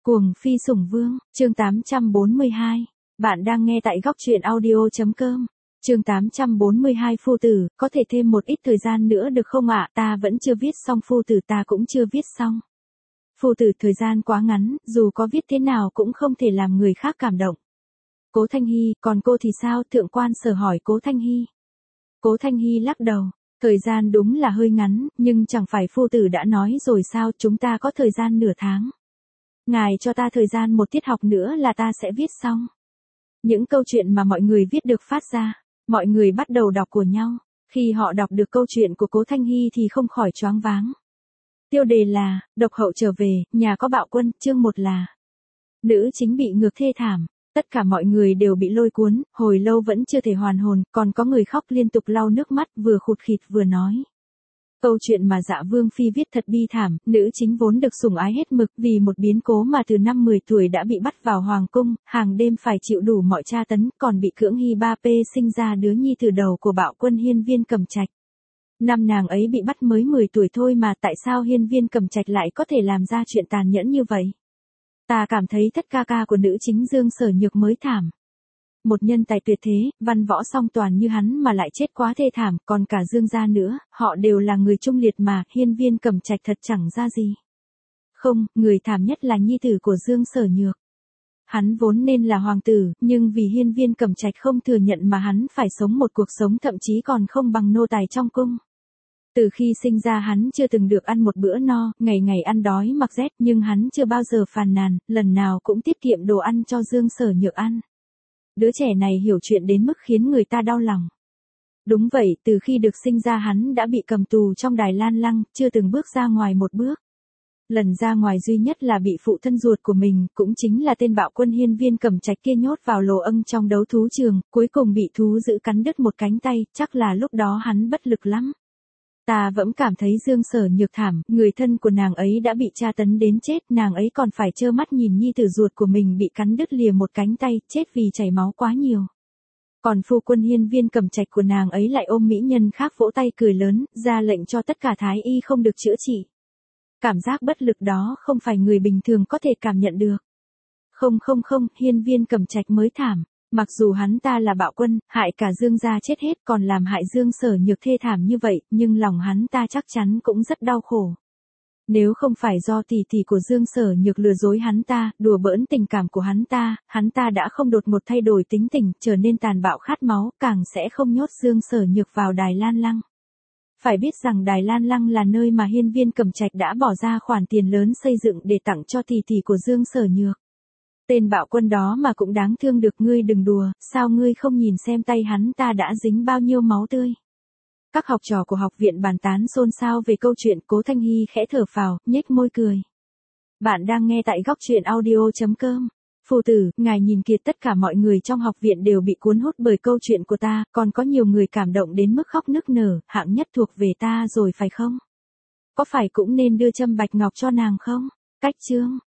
Cuồng phi sủng vương, chương 842. Bạn đang nghe tại góc truyện audio.com. Chương 842 phu tử, có thể thêm một ít thời gian nữa được không ạ? Ta vẫn chưa viết xong phu tử, ta cũng chưa viết xong. Phu tử, thời gian quá ngắn, dù có viết thế nào cũng không thể làm người khác cảm động. Cố Thanh Hy, còn cô thì sao? Thượng quan Sở hỏi Cố Thanh Hy. Cố Thanh Hy lắc đầu. Thời gian đúng là hơi ngắn, nhưng chẳng phải phu tử đã nói rồi sao, chúng ta có thời gian nửa tháng. Ngài cho ta thời gian một tiết học nữa là ta sẽ viết xong. Những câu chuyện mà mọi người viết được phát ra, mọi người bắt đầu đọc của nhau. Khi họ đọc được câu chuyện của Cố Thanh Hy thì không khỏi choáng váng. Tiêu đề là, độc hậu trở về, nhà có bạo quân, chương 1 là nữ chính bị ngược thê thảm. Tất cả mọi người đều bị lôi cuốn, hồi lâu vẫn chưa thể hoàn hồn, còn có người khóc liên tục lau nước mắt vừa khụt khịt vừa nói. Câu chuyện mà Dạ Vương Phi viết thật bi thảm, nữ chính vốn được sủng ái hết mực vì một biến cố mà từ năm 10 tuổi đã bị bắt vào hoàng cung, hàng đêm phải chịu đủ mọi tra tấn, còn bị cưỡng hy 3P sinh ra đứa nhi từ đầu của bạo quân Hiên Viên Cẩm Trạch. Năm nàng ấy bị bắt mới 10 tuổi thôi mà tại sao Hiên Viên Cẩm Trạch lại có thể làm ra chuyện tàn nhẫn như vậy? Ta cảm thấy thất ca ca của nữ chính Dương Sở Nhược mới thảm. Một nhân tài tuyệt thế, văn võ song toàn như hắn mà lại chết quá thê thảm, còn cả Dương gia nữa, họ đều là người trung liệt mà, Hiên Viên Cẩm Trạch thật chẳng ra gì. Không, người thảm nhất là nhi tử của Dương Sở Nhược. Hắn vốn nên là hoàng tử, nhưng vì Hiên Viên Cẩm Trạch không thừa nhận mà hắn phải sống một cuộc sống thậm chí còn không bằng nô tài trong cung. Từ khi sinh ra hắn chưa từng được ăn một bữa no, ngày ngày ăn đói mặc rét, nhưng hắn chưa bao giờ phàn nàn, lần nào cũng tiết kiệm đồ ăn cho Dương Sở Nhược ăn. Đứa trẻ này hiểu chuyện đến mức khiến người ta đau lòng. Đúng vậy, từ khi được sinh ra hắn đã bị cầm tù trong Đài Lan Lăng, chưa từng bước ra ngoài một bước. Lần ra ngoài duy nhất là bị phụ thân ruột của mình, cũng chính là tên bạo quân Hiên Viên Cẩm Trạch kia nhốt vào lồ âng trong đấu thú trường, cuối cùng bị thú dữ cắn đứt một cánh tay, chắc là lúc đó hắn bất lực lắm. Ta vẫn cảm thấy Dương Sở Nhược thảm, người thân của nàng ấy đã bị tra tấn đến chết, nàng ấy còn phải trơ mắt nhìn nhi tử ruột của mình bị cắn đứt lìa một cánh tay, chết vì chảy máu quá nhiều. Còn phu quân Hiên Viên Cẩm Trạch của nàng ấy lại ôm mỹ nhân khác vỗ tay cười lớn, ra lệnh cho tất cả thái y không được chữa trị. Cảm giác bất lực đó không phải người bình thường có thể cảm nhận được. Không, Hiên Viên Cẩm Trạch mới thảm. Mặc dù hắn ta là bạo quân, hại cả Dương gia chết hết còn làm hại Dương Sở Nhược thê thảm như vậy, nhưng lòng hắn ta chắc chắn cũng rất đau khổ. Nếu không phải do tỷ tỷ của Dương Sở Nhược lừa dối hắn ta, đùa bỡn tình cảm của hắn ta đã không đột ngột thay đổi tính tình, trở nên tàn bạo khát máu, càng sẽ không nhốt Dương Sở Nhược vào Đài Lan Lăng. Phải biết rằng Đài Lan Lăng là nơi mà Hiên Viên Cẩm Trạch đã bỏ ra khoản tiền lớn xây dựng để tặng cho tỷ tỷ của Dương Sở Nhược. Tên bạo quân đó mà cũng đáng thương được, ngươi đừng đùa, sao ngươi không nhìn xem tay hắn ta đã dính bao nhiêu máu tươi. Các học trò của học viện bàn tán xôn xao về câu chuyện. Cố Thanh Hy khẽ thở phào, nhếch môi cười. Bạn đang nghe tại góc truyện audio.com. Phu tử, ngài nhìn kìa, tất cả mọi người trong học viện đều bị cuốn hút bởi câu chuyện của ta, còn có nhiều người cảm động đến mức khóc nức nở, hạng nhất thuộc về ta rồi phải không? Có phải cũng nên đưa châm bạch ngọc cho nàng không? Cách chương.